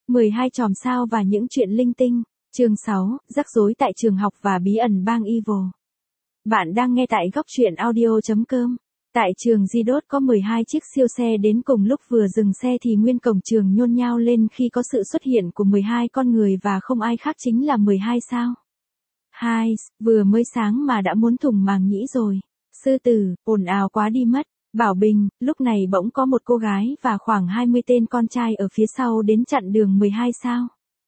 12 chòm sao và những chuyện linh tinh. Chương 6, rắc rối tại trường học và bí ẩn bang Evil. Bạn đang nghe tại góc truyện audio.com. Tại trường Zidot có 12 chiếc siêu xe đến cùng lúc vừa dừng xe thì nguyên cổng trường nhôn nhao lên khi có sự xuất hiện của 12 con người và không ai khác chính là 12 sao. Vừa mới sáng mà đã muốn thủng màng nhĩ rồi. Sư tử, ồn ào quá đi mất. Bảo Bình, lúc này bỗng có một cô gái và khoảng 20 tên con trai ở phía sau đến chặn đường 12 sao.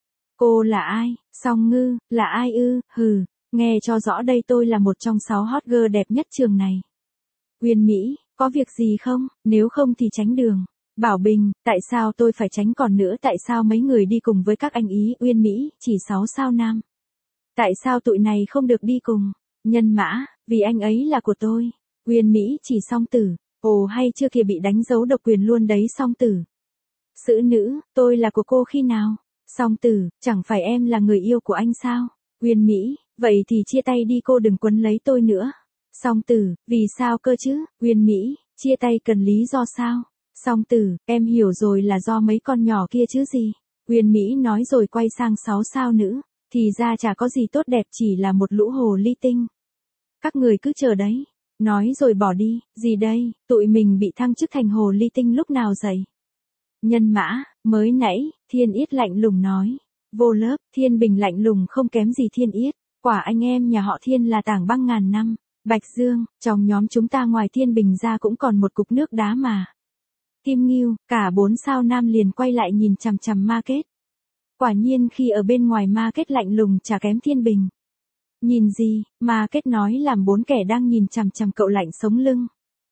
Cô là ai? Song Ngư, là ai ư? Hừ, nghe cho rõ đây, tôi là một trong 6 hot girl đẹp nhất trường này. Uyên Mỹ, có việc gì không? Nếu không thì tránh đường. Bảo Bình, tại sao tôi phải tránh, còn nữa tại sao mấy người đi cùng với các anh ý? Uyên Mỹ, chỉ 6 sao nam. Tại sao tụi này không được đi cùng? Nhân Mã, vì anh ấy là của tôi. Uyên Mỹ, chỉ Song Tử. Ồ, hay chưa kìa, bị đánh dấu độc quyền luôn đấy Song Tử. Sữ Nữ, tôi là của cô khi nào? Song Tử, chẳng phải em là người yêu của anh sao? Uyên Mỹ, vậy thì chia tay đi, cô đừng quấn lấy tôi nữa. Song Tử, vì sao cơ chứ? Uyên Mỹ, chia tay cần lý do sao? Song Tử, em hiểu rồi, là do mấy con nhỏ kia chứ gì? Uyên Mỹ nói rồi quay sang 6 sao nữ. Thì ra chả có gì tốt đẹp, chỉ là một lũ hồ ly tinh. Các người cứ chờ đấy. Nói rồi bỏ đi. Gì đây, tụi mình bị thăng chức thành hồ ly tinh lúc nào dậy? Nhân Mã, mới nãy, Thiên Yết lạnh lùng nói. Vô lớp, Thiên Bình lạnh lùng không kém gì Thiên Yết. Quả anh em nhà họ Thiên là tảng băng ngàn năm. Bạch Dương, trong nhóm chúng ta ngoài Thiên Bình ra cũng còn một cục nước đá mà. Kim Ngưu, cả 4 sao nam liền quay lại nhìn chằm chằm Market. Quả nhiên khi ở bên ngoài Market lạnh lùng chả kém Thiên Bình. Nhìn gì? Market nói làm 4 kẻ đang nhìn chằm chằm cậu lạnh sống lưng.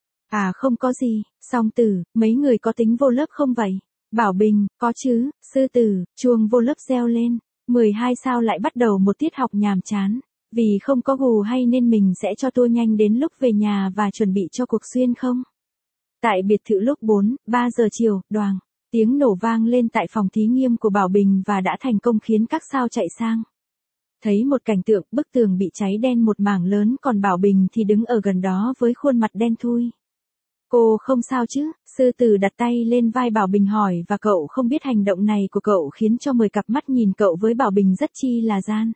À không có gì. Song Tử, mấy người có tính vô lớp không vậy? Bảo Bình, có chứ. Sư Tử, chuông vô lớp reo lên. 12 sao lại bắt đầu một tiết học nhàm chán. Vì không có gù hay nên mình sẽ cho tôi nhanh đến lúc về nhà và chuẩn bị cho cuộc xuyên không? Tại biệt thự lúc 3 giờ chiều, đoàng. Tiếng nổ vang lên tại phòng thí nghiệm của Bảo Bình và đã thành công khiến các sao chạy sang. Thấy một cảnh tượng, bức tường bị cháy đen một mảng lớn, còn Bảo Bình thì đứng ở gần đó với khuôn mặt đen thui. Cô không sao chứ? Sư Tử đặt tay lên vai Bảo Bình hỏi, và cậu không biết hành động này của cậu khiến cho 10 cặp mắt nhìn cậu với Bảo Bình rất chi là gian.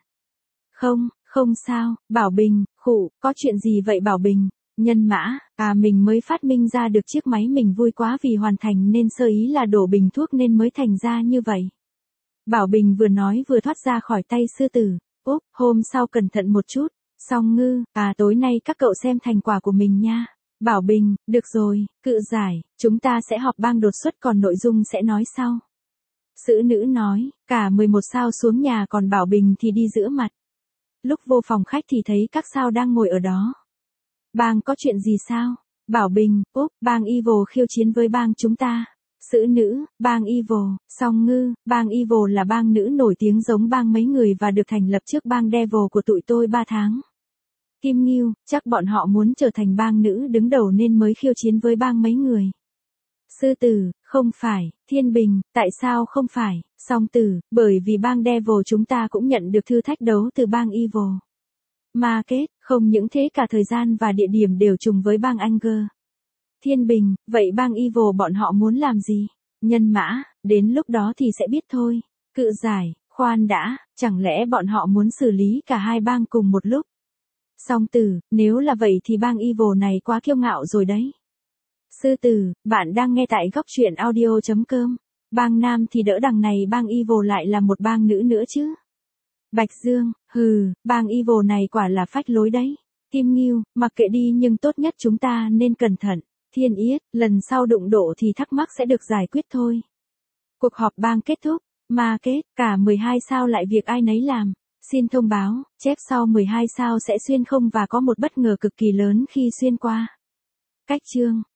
Không sao. Bảo Bình, khụ, có chuyện gì vậy Bảo Bình? Nhân Mã, mình mới phát minh ra được chiếc máy, mình vui quá vì hoàn thành nên sơ ý là đổ bình thuốc nên mới thành ra như vậy. Bảo Bình vừa nói vừa thoát ra khỏi tay Sư Tử. Úp, hôm sau cẩn thận một chút. Song Ngư, tối nay các cậu xem thành quả của mình nha. Bảo Bình, được rồi, Cự Giải, chúng ta sẽ họp bang đột xuất, còn nội dung sẽ nói sau. Sữ Nữ nói, cả 11 sao xuống nhà, còn Bảo Bình thì đi giữa mặt. Lúc vô phòng khách thì thấy các sao đang ngồi ở đó. Bang có chuyện gì sao? Bảo Bình, Úp, bang Evil khiêu chiến với bang chúng ta. Sữ Nữ, bang Evil. Song Ngư, bang Evil là bang nữ nổi tiếng giống bang mấy người và được thành lập trước bang Devil của tụi tôi 3 tháng. Kim Ngưu, chắc bọn họ muốn trở thành bang nữ đứng đầu nên mới khiêu chiến với bang mấy người. Sư Tử, không phải. Thiên Bình, tại sao không phải? Song Tử, bởi vì bang Devil chúng ta cũng nhận được thư thách đấu từ bang Evil. Market, không những thế cả thời gian và địa điểm đều trùng với bang Anger. Thiên Bình, vậy bang Evil bọn họ muốn làm gì? Nhân Mã, đến lúc đó thì sẽ biết thôi. Cự Giải, khoan đã, chẳng lẽ bọn họ muốn xử lý cả hai bang cùng một lúc? Song Tử, nếu là vậy thì bang Evil này quá kiêu ngạo rồi đấy. Sư Tử, bạn đang nghe tại góc truyện audio.com. Bang nam thì đỡ, đằng này bang Evil lại là một bang nữ nữa chứ. Bạch Dương, bang Evil này quả là phách lối đấy. Kim Ngưu, mặc kệ đi, nhưng tốt nhất chúng ta nên cẩn thận. Thiên Yết, lần sau đụng độ thì thắc mắc sẽ được giải quyết thôi. Cuộc họp bang kết thúc. Market, cả 12 sao lại việc ai nấy làm. Xin thông báo, chép sau 12 sao sẽ xuyên không và có một bất ngờ cực kỳ lớn khi xuyên qua. Cách chương.